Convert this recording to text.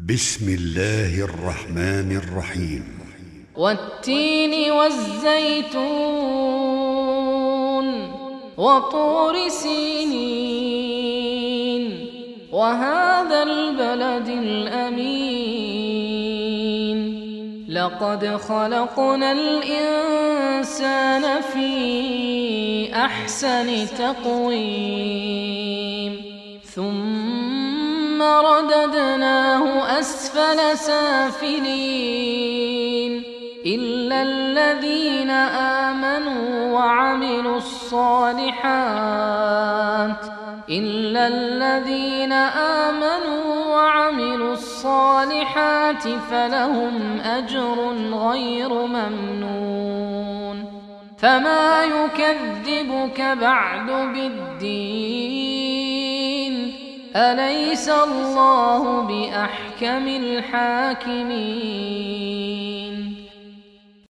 بسم الله الرحمن الرحيم. والتين والزيتون وطور سينين وهذا البلد الأمين لقد خلقنا الإنسان في أحسن تقويم ثم رددناه أسفل سافلين إلا الذين آمنوا وعملوا الصالحات فلهم أجر غير ممنون فما يكذبك بعد بالدين أليس الله بأحكم الحاكمين